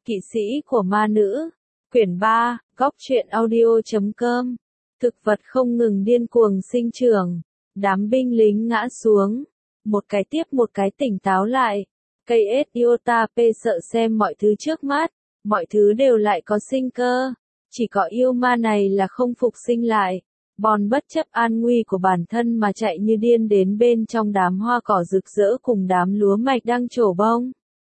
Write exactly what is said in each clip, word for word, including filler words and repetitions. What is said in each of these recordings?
Kỵ sĩ của ma nữ. Quyển ba, góc truyện audio chấm com. Thực vật không ngừng điên cuồng sinh trưởng. Đám binh lính ngã xuống. Một cái tiếp một cái tỉnh táo lại. Cây ết iota p sợ xem mọi thứ trước mắt. Mọi thứ đều lại có sinh cơ. Chỉ có yêu ma này là không phục sinh lại. Bon bất chấp an nguy của bản thân mà chạy như điên đến bên trong đám hoa cỏ rực rỡ cùng đám lúa mạch đang trổ bông.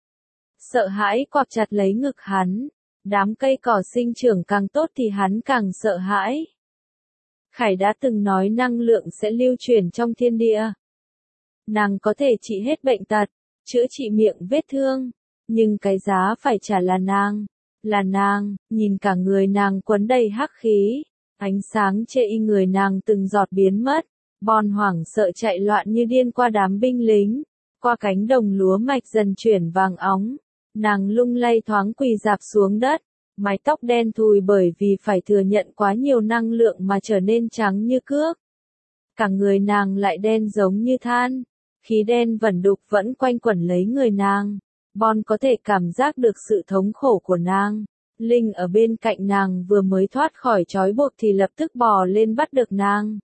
Sợ hãi quặp chặt lấy ngực hắn. Đám cây cỏ sinh trưởng càng tốt thì hắn càng sợ hãi. Khải đã từng nói năng lượng sẽ lưu truyền trong thiên địa. Nàng có thể trị hết bệnh tật, chữa trị miệng vết thương, nhưng cái giá phải trả là nàng, là nàng, nhìn cả người nàng quấn đầy hắc khí, ánh sáng chê y người nàng từng giọt biến mất, Bon hoảng sợ chạy loạn như điên qua đám binh lính, qua cánh đồng lúa mạch dần chuyển vàng óng, nàng lung lay thoáng quỳ rạp xuống đất, mái tóc đen thùi bởi vì phải thừa nhận quá nhiều năng lượng mà trở nên trắng như cước. Cả người nàng lại đen giống như than. Khí đen vẩn đục vẫn quanh quẩn lấy người nàng. Bon có thể cảm giác được sự thống khổ của nàng. Linh ở bên cạnh nàng vừa mới thoát khỏi trói buộc thì lập tức bò lên bắt được nàng.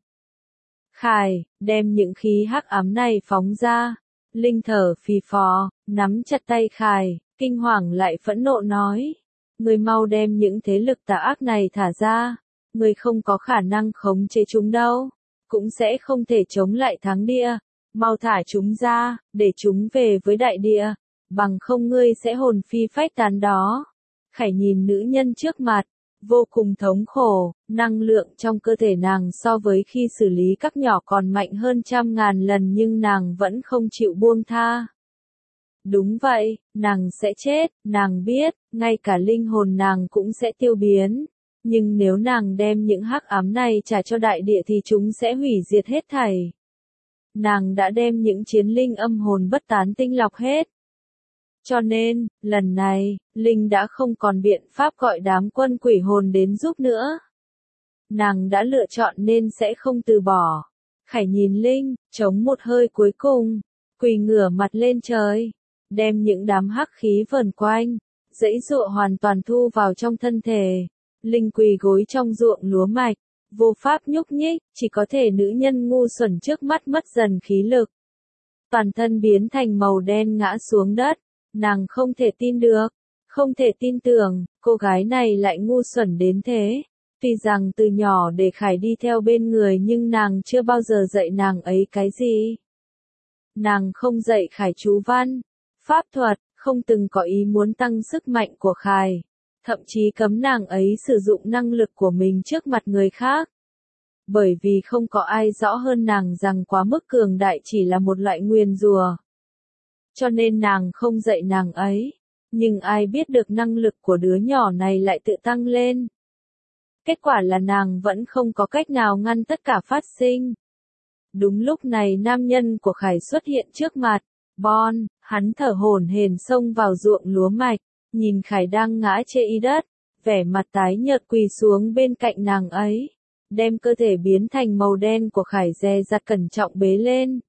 Khải, đem những khí hắc ám này phóng ra. Linh thở phì phò, nắm chặt tay Khải, kinh hoàng lại phẫn nộ nói. Người mau đem những thế lực tà ác này thả ra. Người không có khả năng khống chế chúng đâu. Cũng sẽ không thể chống lại thắng địa. Mau thả chúng ra, để chúng về với đại địa, bằng không ngươi sẽ hồn phi phách tán đó. Khải nhìn nữ nhân trước mặt, vô cùng thống khổ, năng lượng trong cơ thể nàng so với khi xử lý các nhỏ còn mạnh hơn trăm ngàn lần nhưng nàng vẫn không chịu buông tha. Đúng vậy, nàng sẽ chết, nàng biết, ngay cả linh hồn nàng cũng sẽ tiêu biến. Nhưng nếu nàng đem những hắc ám này trả cho đại địa thì chúng sẽ hủy diệt hết thảy. Nàng đã đem những chiến linh âm hồn bất tán tinh lọc hết. Cho nên, lần này, Linh đã không còn biện pháp gọi đám quân quỷ hồn đến giúp nữa. Nàng đã lựa chọn nên sẽ không từ bỏ. Khải nhìn Linh, chống một hơi cuối cùng, quỳ ngửa mặt lên trời, đem những đám hắc khí vờn quanh, dãy dụa hoàn toàn thu vào trong thân thể. Linh quỳ gối trong ruộng lúa mạch. Vô pháp nhúc nhích, chỉ có thể nữ nhân ngu xuẩn trước mắt mất dần khí lực. Toàn thân biến thành màu đen ngã xuống đất, nàng không thể tin được, không thể tin tưởng, cô gái này lại ngu xuẩn đến thế. Tuy rằng từ nhỏ để Khải đi theo bên người nhưng nàng chưa bao giờ dạy nàng ấy cái gì. Nàng không dạy Khải chú văn, pháp thuật, không từng có ý muốn tăng sức mạnh của Khải. Thậm chí cấm nàng ấy sử dụng năng lực của mình trước mặt người khác. Bởi vì không có ai rõ hơn nàng rằng quá mức cường đại chỉ là một loại nguyền rủa. Cho nên nàng không dạy nàng ấy. Nhưng ai biết được năng lực của đứa nhỏ này lại tự tăng lên. Kết quả là nàng vẫn không có cách nào ngăn tất cả phát sinh. Đúng lúc này nam nhân của Khải xuất hiện trước mặt. Bon, hắn thở hổn hển xông vào ruộng lúa mạch. Nhìn Khải đang ngã chê y đất, vẻ mặt tái nhợt quỳ xuống bên cạnh nàng ấy, đem cơ thể biến thành màu đen của Khải dè dặt cẩn trọng bế lên.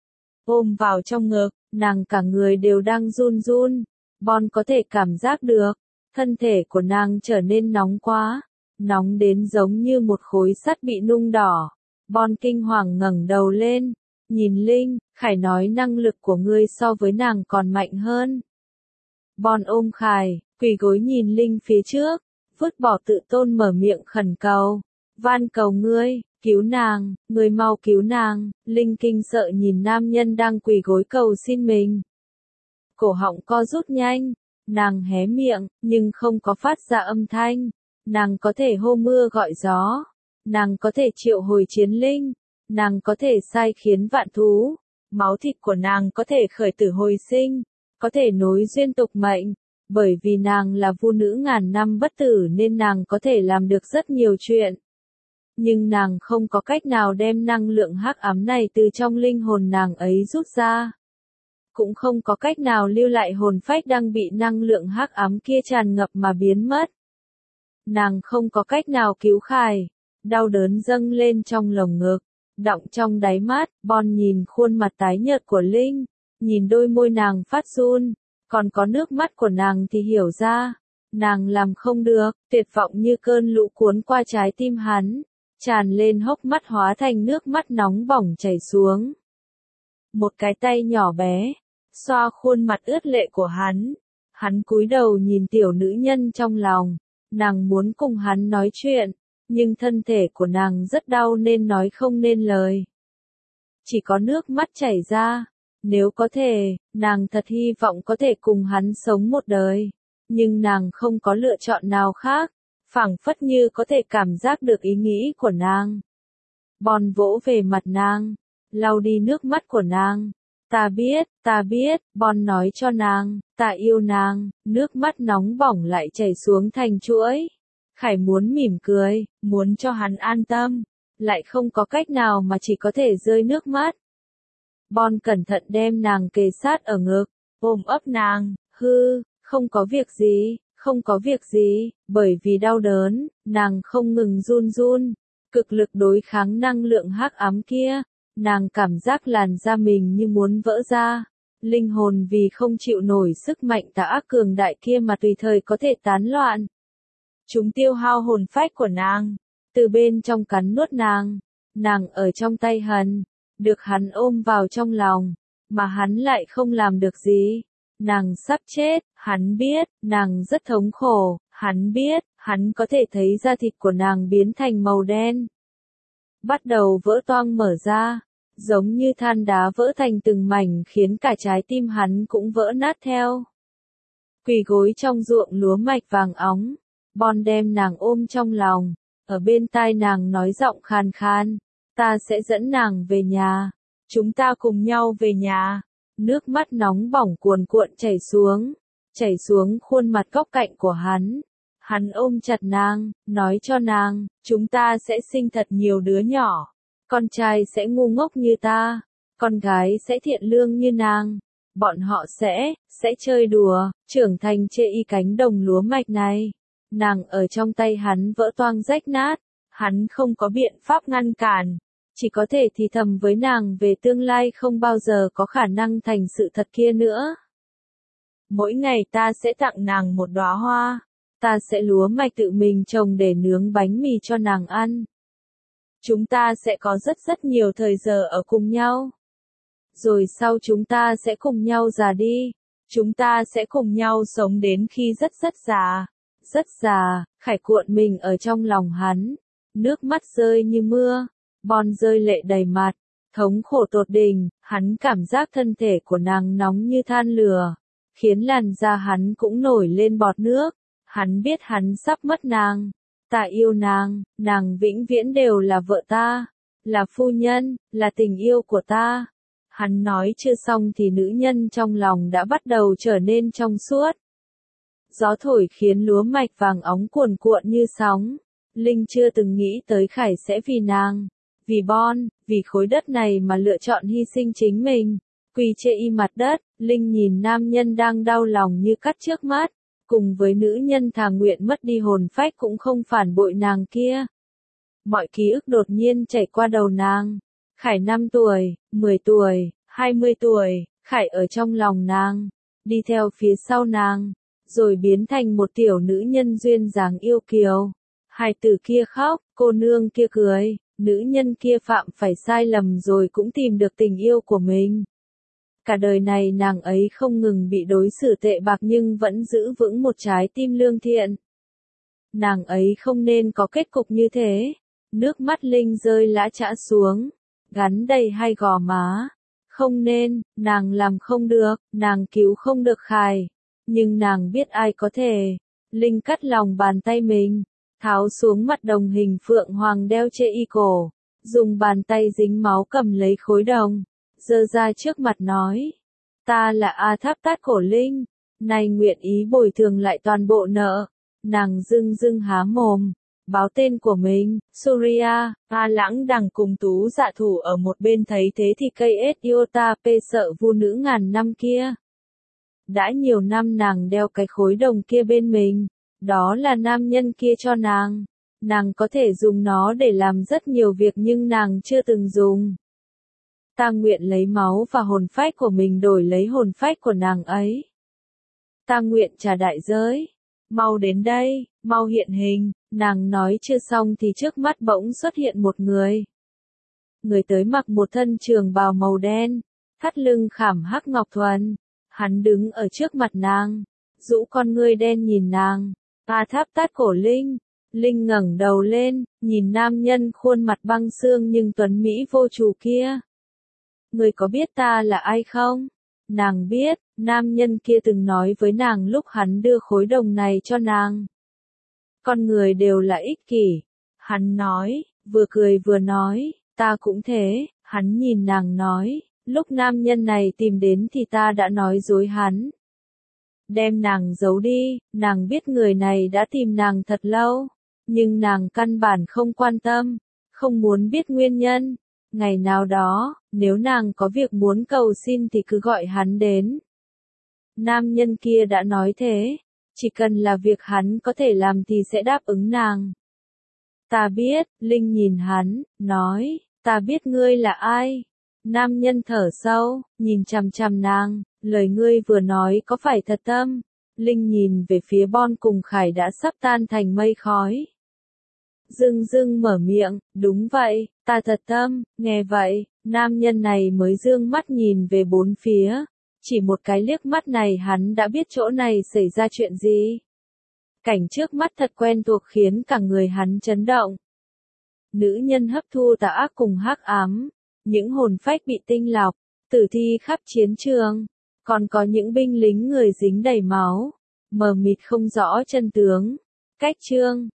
Ôm vào trong ngực, nàng cả người đều đang run run, Bon có thể cảm giác được, thân thể của nàng trở nên nóng quá, nóng đến giống như một khối sắt bị nung đỏ. Bon kinh hoàng ngẩng đầu lên, nhìn Linh, Khải nói năng lực của ngươi so với nàng còn mạnh hơn. Bon ôm Khải, quỳ gối nhìn Linh phía trước, vứt bỏ tự tôn mở miệng khẩn cầu. Van cầu ngươi, cứu nàng, ngươi mau cứu nàng. Linh kinh sợ nhìn nam nhân đang quỳ gối cầu xin mình. Cổ họng co rút nhanh, nàng hé miệng, nhưng không có phát ra âm thanh. Nàng có thể hô mưa gọi gió. Nàng có thể triệu hồi chiến linh. Nàng có thể sai khiến vạn thú. Máu thịt của nàng có thể khởi tử hồi sinh. Có thể nối duyên tục mệnh, bởi vì nàng là vu nữ ngàn năm bất tử nên nàng có thể làm được rất nhiều chuyện. Nhưng nàng không có cách nào đem năng lượng hắc ám này từ trong linh hồn nàng ấy rút ra. Cũng không có cách nào lưu lại hồn phách đang bị năng lượng hắc ám kia tràn ngập mà biến mất. Nàng không có cách nào cứu Khải, đau đớn dâng lên trong lồng ngực, đọng trong đáy mắt. Bon nhìn khuôn mặt tái nhợt của Linh. Nhìn đôi môi nàng phát run, còn có nước mắt của nàng thì hiểu ra, nàng làm không được, tuyệt vọng như cơn lũ cuốn qua trái tim hắn, tràn lên hốc mắt hóa thành nước mắt nóng bỏng chảy xuống. Một cái tay nhỏ bé, xoa khuôn mặt ướt lệ của hắn, hắn cúi đầu nhìn tiểu nữ nhân trong lòng, nàng muốn cùng hắn nói chuyện, nhưng thân thể của nàng rất đau nên nói không nên lời. Chỉ có nước mắt chảy ra, nếu có thể, nàng thật hy vọng có thể cùng hắn sống một đời, nhưng nàng không có lựa chọn nào khác, phảng phất như có thể cảm giác được ý nghĩ của nàng. Bon vỗ về mặt nàng, lau đi nước mắt của nàng. Ta biết, ta biết, Bon nói cho nàng, ta yêu nàng, nước mắt nóng bỏng lại chảy xuống thành chuỗi. Khải muốn mỉm cười, muốn cho hắn an tâm, lại không có cách nào mà chỉ có thể rơi nước mắt. Bon cẩn thận đem nàng kề sát ở ngực, ôm ấp nàng, hư, không có việc gì, không có việc gì, bởi vì đau đớn, nàng không ngừng run run, cực lực đối kháng năng lượng hắc ám kia, nàng cảm giác làn da mình như muốn vỡ ra, linh hồn vì không chịu nổi sức mạnh tà ác cường đại kia mà tùy thời có thể tán loạn. Chúng tiêu hao hồn phách của nàng, từ bên trong cắn nuốt nàng, nàng ở trong tay hắn, được hắn ôm vào trong lòng, mà hắn lại không làm được gì. Nàng sắp chết, hắn biết, nàng rất thống khổ, hắn biết, hắn có thể thấy da thịt của nàng biến thành màu đen. Bắt đầu vỡ toang mở ra, giống như than đá vỡ thành từng mảnh khiến cả trái tim hắn cũng vỡ nát theo. Quỳ gối trong ruộng lúa mạch vàng óng, Bon đem nàng ôm trong lòng, ở bên tai nàng nói giọng khàn khan, ta sẽ dẫn nàng về nhà, chúng ta cùng nhau về nhà. Nước mắt nóng bỏng cuồn cuộn chảy xuống, chảy xuống khuôn mặt góc cạnh của hắn. Hắn ôm chặt nàng, nói cho nàng, chúng ta sẽ sinh thật nhiều đứa nhỏ. Con trai sẽ ngu ngốc như ta, con gái sẽ thiện lương như nàng. Bọn họ sẽ, sẽ chơi đùa, trưởng thành trên y cánh đồng lúa mạch này. Nàng ở trong tay hắn vỡ toang rách nát, hắn không có biện pháp ngăn cản. Chỉ có thể thì thầm với nàng về tương lai không bao giờ có khả năng thành sự thật kia nữa. Mỗi ngày ta sẽ tặng nàng một đóa hoa, ta sẽ lúa mạch tự mình trồng để nướng bánh mì cho nàng ăn. Chúng ta sẽ có rất rất nhiều thời giờ ở cùng nhau. Rồi sau chúng ta sẽ cùng nhau già đi, chúng ta sẽ cùng nhau sống đến khi rất rất già, rất già. Khải cuộn mình ở trong lòng hắn, nước mắt rơi như mưa. Bon rơi lệ đầy mặt, thống khổ tột đỉnh, hắn cảm giác thân thể của nàng nóng như than lửa, khiến làn da hắn cũng nổi lên bọt nước. Hắn biết hắn sắp mất nàng, ta yêu nàng, nàng vĩnh viễn đều là vợ ta, là phu nhân, là tình yêu của ta. Hắn nói chưa xong thì nữ nhân trong lòng đã bắt đầu trở nên trong suốt. Gió thổi khiến lúa mạch vàng óng cuồn cuộn như sóng. Linh chưa từng nghĩ tới Khải sẽ vì nàng, vì Bon, vì khối đất này mà lựa chọn hy sinh chính mình. Quỳ trên y mặt đất, Linh nhìn nam nhân đang đau lòng như cắt trước mắt, cùng với nữ nhân thà nguyện mất đi hồn phách cũng không phản bội nàng kia. Mọi ký ức đột nhiên chảy qua đầu nàng. Khải năm tuổi, mười tuổi, hai mươi tuổi, Khải ở trong lòng nàng, đi theo phía sau nàng, rồi biến thành một tiểu nữ nhân duyên dáng yêu kiều. Hài tử kia khóc, cô nương kia cười, nữ nhân kia phạm phải sai lầm rồi cũng tìm được tình yêu của mình. Cả đời này nàng ấy không ngừng bị đối xử tệ bạc nhưng vẫn giữ vững một trái tim lương thiện. Nàng ấy không nên có kết cục như thế. Nước mắt Linh rơi lã chã xuống, gắn đầy hai gò má. Không nên, nàng làm không được, nàng cứu không được Khải. Nhưng nàng biết ai có thể. Linh cắt lòng bàn tay mình, tháo xuống mặt đồng hình phượng hoàng đeo trên y cổ, dùng bàn tay dính máu cầm lấy khối đồng, giơ ra trước mặt nói. Ta là A Tháp Tát Cổ Linh, nay nguyện ý bồi thường lại toàn bộ nợ. Nàng dưng dưng há mồm, báo tên của mình, Surya. A Lãng Đằng cùng Tú Dạ Thủ ở một bên thấy thế thì cây ết Iota P sợ vu nữ ngàn năm kia. Đã nhiều năm nàng đeo cái khối đồng kia bên mình, đó là nam nhân kia cho nàng. Nàng có thể dùng nó để làm rất nhiều việc nhưng nàng chưa từng dùng. Ta nguyện lấy máu và hồn phách của mình đổi lấy hồn phách của nàng ấy. Ta nguyện trả đại giới. mau đến đây, mau hiện hình, nàng nói chưa xong thì trước mắt bỗng xuất hiện một người. Người tới mặc một thân trường bào màu đen, thắt lưng khảm hắc ngọc thuần, hắn đứng ở trước mặt nàng, rũ con ngươi đen nhìn nàng, A Tháp tát cổ Linh. Linh ngẩng đầu lên, nhìn nam nhân khuôn mặt băng xương nhưng tuấn mỹ vô chủ kia. Người có biết ta là ai không? Nàng biết, nam nhân kia từng nói với nàng lúc hắn đưa khối đồng này cho nàng. Con người đều là ích kỷ. Hắn nói, vừa cười vừa nói, ta cũng thế, hắn nhìn nàng nói, lúc nam nhân này tìm đến thì ta đã nói dối hắn. Đem nàng giấu đi, nàng biết người này đã tìm nàng thật lâu. Nhưng nàng căn bản không quan tâm, không muốn biết nguyên nhân. Ngày nào đó, nếu nàng có việc muốn cầu xin thì cứ gọi hắn đến. Nam nhân kia đã nói thế, chỉ cần là việc hắn có thể làm thì sẽ đáp ứng nàng. Ta biết, Linh nhìn hắn, nói, ta biết ngươi là ai. Nam nhân thở sâu, nhìn chằm chằm nàng, lời ngươi vừa nói có phải thật tâm? Linh nhìn về phía Bon cùng Khải đã sắp tan thành mây khói. Dưng dưng mở miệng, đúng vậy, ta thật tâm, nghe vậy, nam nhân này mới dương mắt nhìn về bốn phía. Chỉ một cái liếc mắt này hắn đã biết chỗ này xảy ra chuyện gì. Cảnh trước mắt thật quen thuộc khiến cả người hắn chấn động. Nữ nhân hấp thu tà ác cùng hắc ám, những hồn phách bị tinh lọc, tử thi khắp chiến trường, còn có những binh lính người dính đầy máu, mờ mịt không rõ chân tướng. Cách chương